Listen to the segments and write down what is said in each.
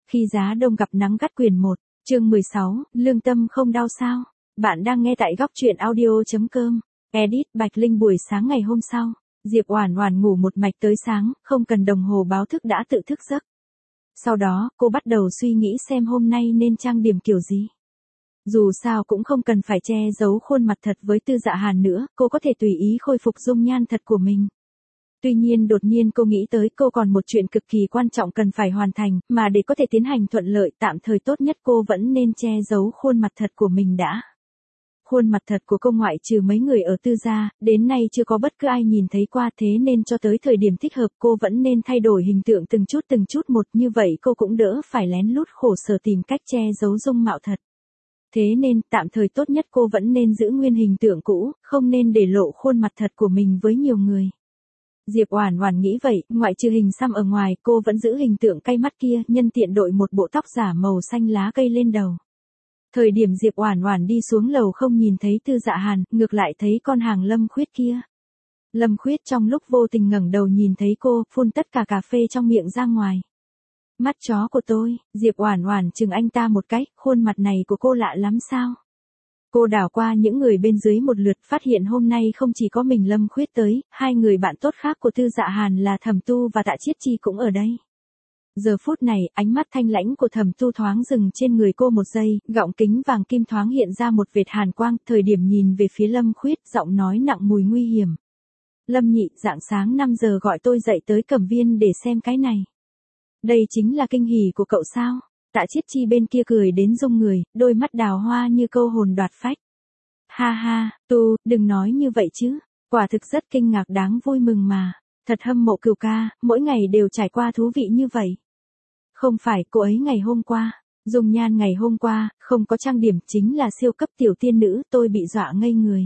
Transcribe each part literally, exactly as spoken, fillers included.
Khi giá đông gặp nắng gắt quyển một, chương mười sáu, lương tâm không đau sao? Bạn đang nghe tại góc truyện audio chấm com. Edit Bạch Linh. Buổi sáng ngày hôm sau, Diệp Oản Oản ngủ một mạch tới sáng, không cần đồng hồ báo thức đã tự thức giấc. Sau đó, cô bắt đầu suy nghĩ xem hôm nay nên trang điểm kiểu gì. Dù sao cũng không cần phải che giấu khuôn mặt thật với Tư Dạ Hàn nữa, cô có thể tùy ý khôi phục dung nhan thật của mình. Tuy nhiên đột nhiên cô nghĩ tới cô còn một chuyện cực kỳ quan trọng cần phải hoàn thành, mà để có thể tiến hành thuận lợi tạm thời tốt nhất cô vẫn nên che giấu khuôn mặt thật của mình đã. Khuôn mặt thật của cô ngoại trừ mấy người ở Tư gia, đến nay chưa có bất cứ ai nhìn thấy qua, thế nên cho tới thời điểm thích hợp cô vẫn nên thay đổi hình tượng từng chút từng chút một, như vậy cô cũng đỡ phải lén lút khổ sở tìm cách che giấu dung mạo thật. Thế nên, tạm thời tốt nhất cô vẫn nên giữ nguyên hình tượng cũ, không nên để lộ khuôn mặt thật của mình với nhiều người. Diệp Oản Oản nghĩ vậy, ngoại trừ hình xăm ở ngoài, cô vẫn giữ hình tượng cay mắt kia, nhân tiện đội một bộ tóc giả màu xanh lá cây lên đầu. Thời điểm Diệp Oản Oản đi xuống lầu không nhìn thấy Tư Dạ Hàn, ngược lại thấy con hàng Lâm Khuyết kia. Lâm Khuyết trong lúc vô tình ngẩng đầu nhìn thấy cô, phun tất cả cà phê trong miệng ra ngoài. Mắt chó của tôi, Diệp Oản Oản chừng anh ta một cái, khuôn mặt này của cô lạ lắm sao? Cô đảo qua những người bên dưới một lượt, phát hiện hôm nay không chỉ có mình Lâm Khuyết tới, hai người bạn tốt khác của Tư Dạ Hàn là Thẩm Tu và Tạ Chiết Chi cũng ở đây. Giờ phút này, ánh mắt thanh lãnh của Thẩm Tu thoáng dừng trên người cô một giây, gọng kính vàng kim thoáng hiện ra một vệt hàn quang, thời điểm nhìn về phía Lâm Khuyết, giọng nói nặng mùi nguy hiểm. Lâm nhị, rạng sáng năm giờ gọi tôi dậy tới Cẩm Viên để xem cái này. Đây chính là kinh hỉ của cậu sao? Tạ Chiết Chi bên kia cười đến rung người, đôi mắt đào hoa như câu hồn đoạt phách. Ha ha, Tu, đừng nói như vậy chứ, quả thực rất kinh ngạc đáng vui mừng mà, thật hâm mộ Cửu ca, mỗi ngày đều trải qua thú vị như vậy. Không phải, cô ấy ngày hôm qua, dung nhan ngày hôm qua, không có trang điểm, chính là siêu cấp tiểu tiên nữ, tôi bị dọa ngây người.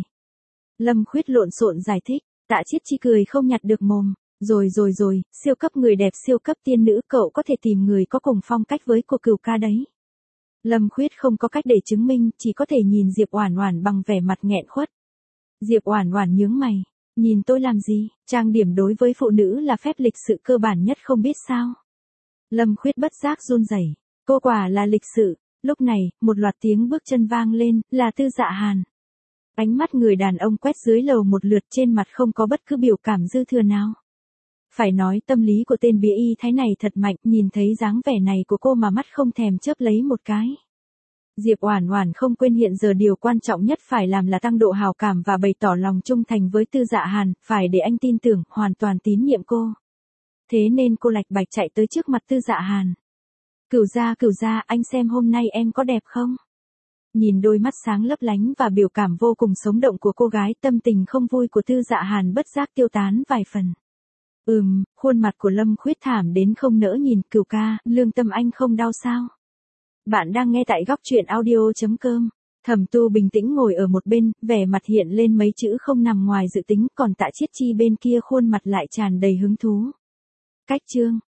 Lâm Khuyết lộn xộn giải thích, Tạ Chiết Chi cười không nhặt được mồm. Rồi rồi rồi, siêu cấp người đẹp siêu cấp tiên nữ, cậu có thể tìm người có cùng phong cách với cô Cửu ca đấy. Lâm Khuyết không có cách để chứng minh, chỉ có thể nhìn Diệp Oản Oản bằng vẻ mặt nghẹn khuất. Diệp Oản Oản nhướng mày, nhìn tôi làm gì, trang điểm đối với phụ nữ là phép lịch sự cơ bản nhất không biết sao. Lâm Khuyết bất giác run rẩy, cô quả là lịch sự. Lúc này, một loạt tiếng bước chân vang lên, là Tư Dạ Hàn. Ánh mắt người đàn ông quét dưới lầu một lượt, trên mặt không có bất cứ biểu cảm dư thừa nào. Phải nói tâm lý của tên bía y thái này thật mạnh, nhìn thấy dáng vẻ này của cô mà mắt không thèm chớp lấy một cái. Diệp Oản Oản không quên hiện giờ điều quan trọng nhất phải làm là tăng độ hảo cảm và bày tỏ lòng trung thành với Tư Dạ Hàn, phải để anh tin tưởng, hoàn toàn tín nhiệm cô. Thế nên cô lạch bạch chạy tới trước mặt Tư Dạ Hàn. Cửu gia, Cửu gia, anh xem hôm nay em có đẹp không? Nhìn đôi mắt sáng lấp lánh và biểu cảm vô cùng sống động của cô gái, tâm tình không vui của Tư Dạ Hàn bất giác tiêu tán vài phần. Ừm, khuôn mặt của Lâm Khuyết thảm đến không nỡ nhìn. Cửu ca, lương tâm anh không đau sao? Bạn đang nghe tại góc truyện audio chấm com. Thẩm Tu bình tĩnh ngồi ở một bên, vẻ mặt hiện lên mấy chữ không nằm ngoài dự tính, còn Tạ Chiết Chi bên kia khuôn mặt lại tràn đầy hứng thú. Cách chương,